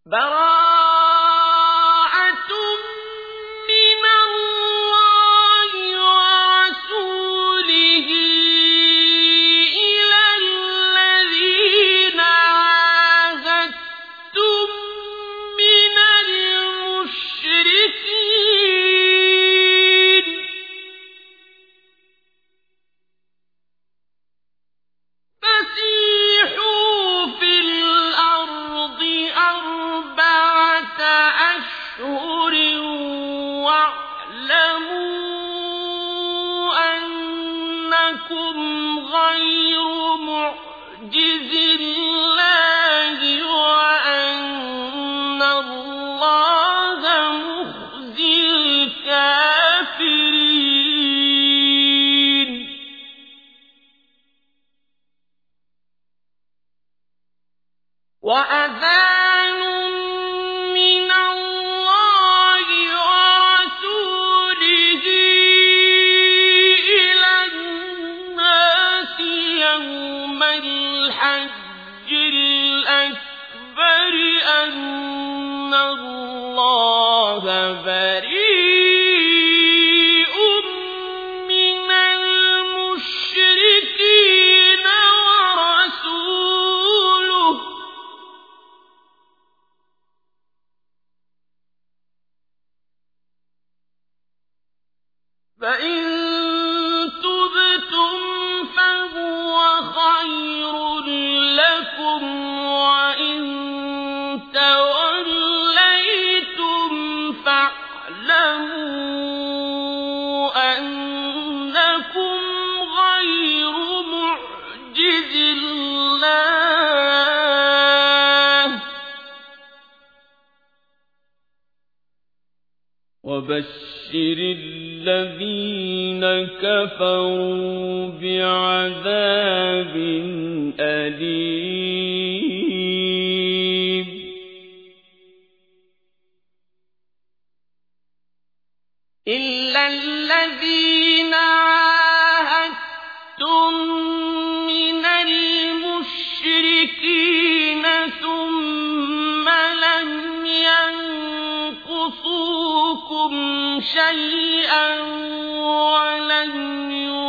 براءة من الله ورسوله إلى الذين عاهدتم من المشركين فسيحوا في الأرض أربعة أشهر واعلموا أنكم غير معجز الله وأن الله مخزي الكافرين وأذان من الله ورسوله إلى الناس يوم الحج الأكبر أن الله بريء من المشركين ورسوله فإن تبتم فهو خير لكم وإن توليتم فاعلموا أنكم غير معجز الله وبشر الذين كفروا بعذاب أليم إلا الذين عاهدتم من المشركين ثم لم ينقصوكم شيئا ولن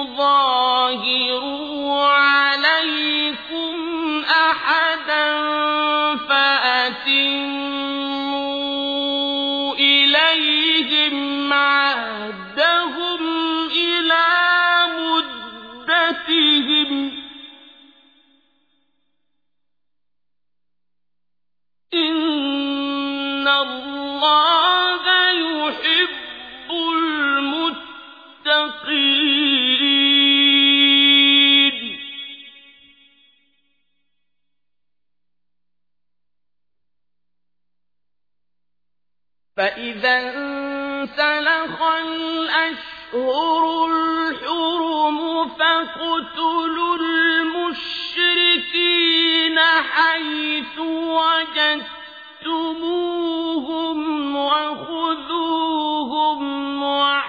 يظاهروا عليكم أحدا فأتموا إليهم عهدهم إلى مدتهم إن الله يحب المتقين فإذا انسلخ الأشهر الحرم فاقتلوا المشركين حيث وجدتموهم وخذوهم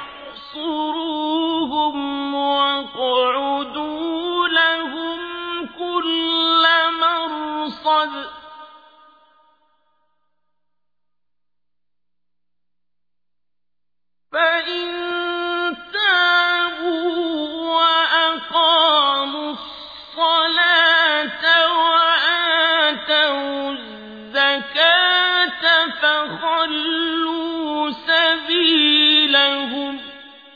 واحصروهم واقعدوا لهم كل مرصد فإن تابوا وأقاموا الصلاة وآتوا الزكاة فخلوا سبيلهم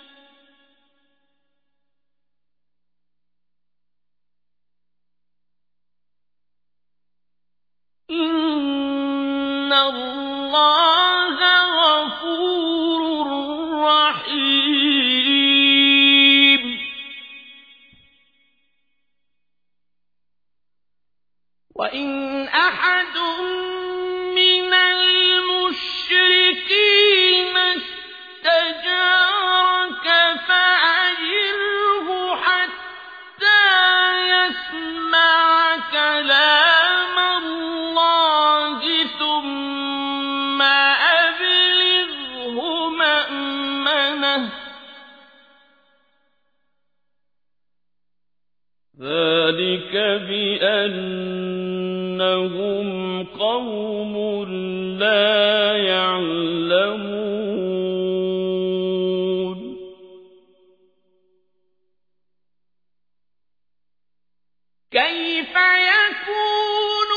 إن الله غفور رحيم وإن أحد من المشركين استجارك فأجره حتى يسمع كلام الله ثم أبلغه مأمنه ذلك بأنهم قوم لا يعلمون كيف يكون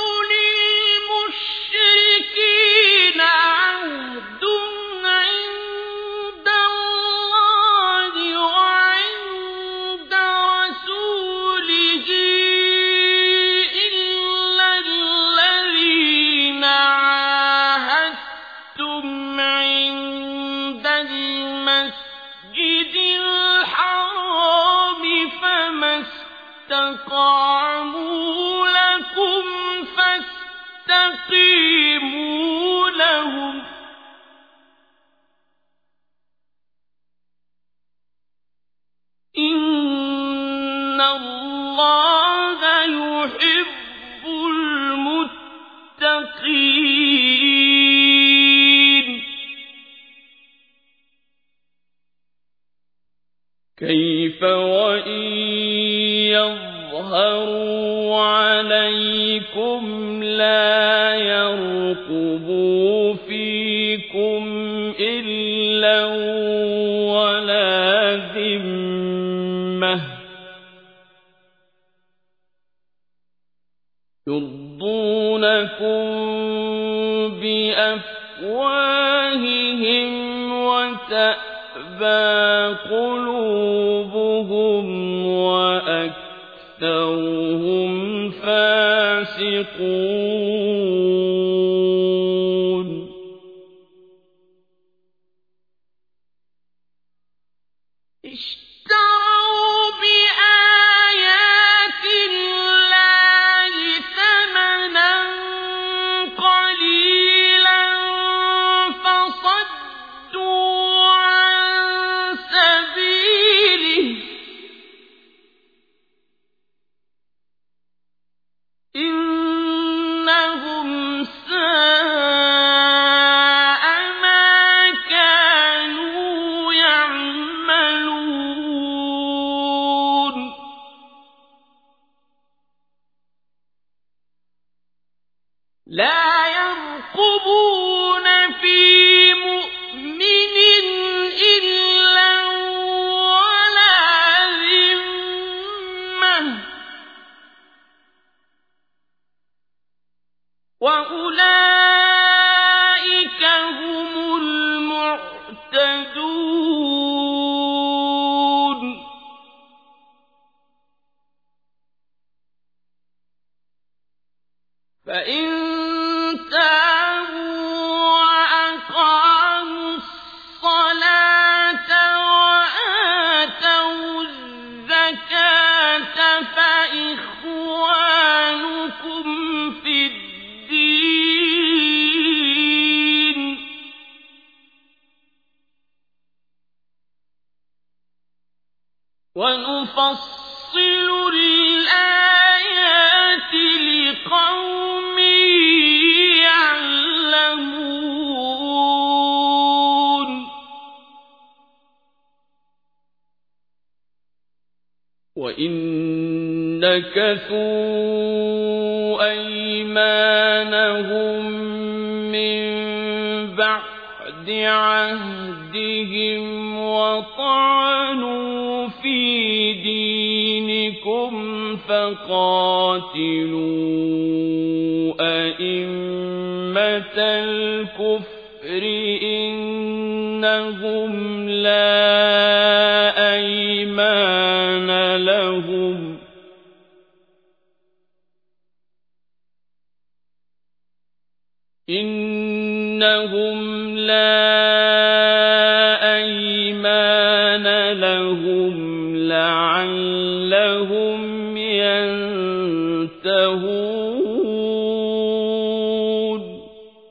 للمشركين عهد عند الله وعند رسوله إلا الذين عاهدتم عند المسجد الحرام فما استقاموا لكم فاستقيموا لهم إن الله يحب المتقين كيف وإن يظهروا عليكم لا يرقبوا فيكم إلا ولا ذمة يرضونكم بأفواههم وتأبى قلوبهم وأكثرهم فاسقون اشتروا بآيات الله ثمنا قليلا فصدوا عن سبيله إنهم ساء ما كانوا يعملون لا يرقبون في مؤمن إلا ولا ذمة وأولئك هم المعتدون فإن تابوا وأقاموا الصلاة وآتوا الزكاة فإخوانكم في الدين ونفصل الآيات لقوم يعلمون وإن نكثوا أيمانهم من بعد عهدهم وطعنوا في دينكم فقاتلوا أئمة الكفر إنهم لا أيمان لهم لعلهم ينتهون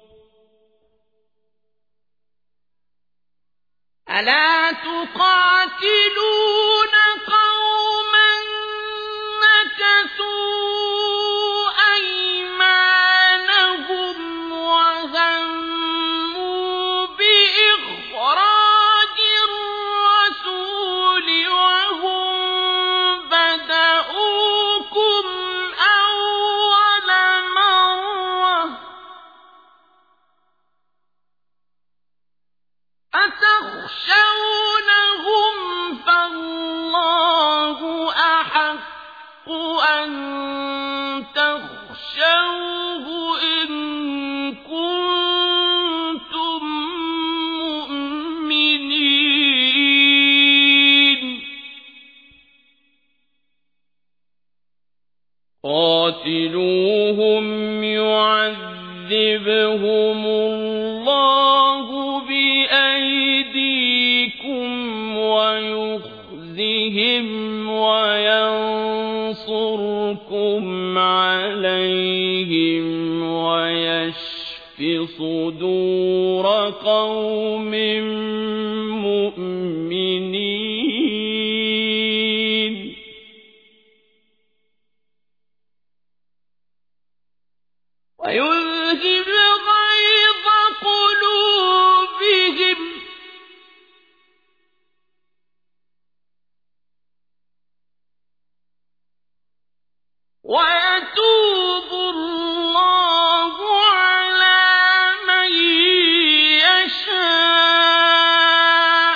ألا تقاتلون قوما نكثوا أيمانهم وهموا بإخراج الرسول وهم بدؤوكم أول مرة تخشونهم فالله أحق أن تخشوه إن كنتم مؤمنين قاتلوهم يعذبهم الله بأيديكم ويخزهم وينصركم عليهم ويشف صدور قوم مؤمنين ويذهب غيظ قلوبهم ويتوب الله على من يشاء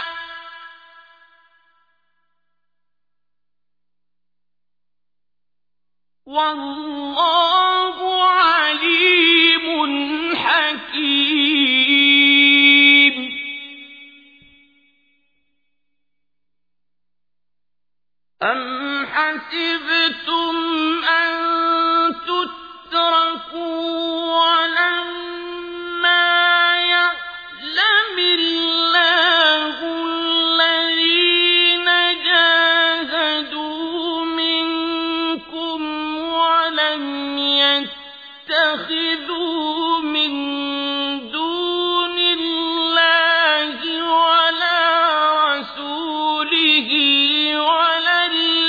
والله عليم حكيم أم حسبتم أن تتركوا ولما يعلم الله الذين جاهدوا منكم ولم يتخذوا من دون الله ولا رسوله ولا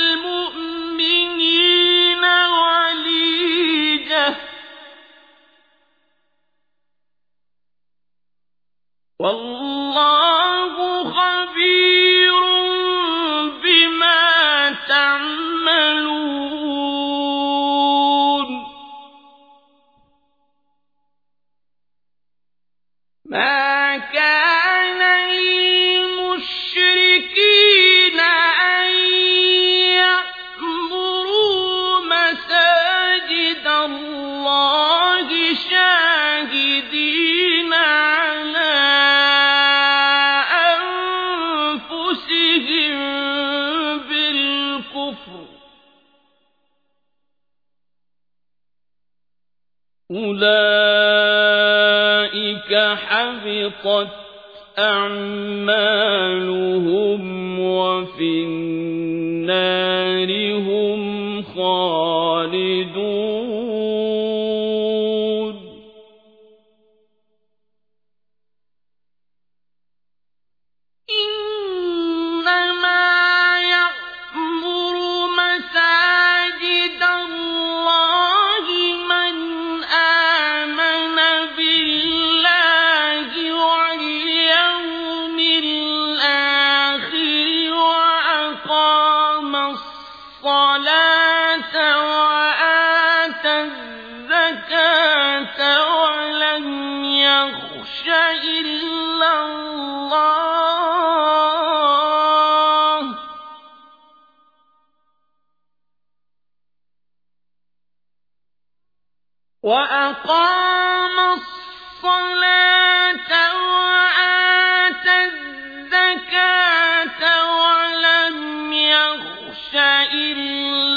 المؤمنين وليجة والله خبير بما تعملون ما كان للمشركين أن يعمروا مساجد الله شاهدين على أنفسهم بالكفر أولئك حبطت أعمالهم وفي النار هم خالدون إنما يعمر مساجد الله من آمن بالله واليوم الآخر وأقام الصلاة وآتى الزكاة ولم يخش إلا الله وأقام الصلاة وآتى الزكاة ولم يخش إلا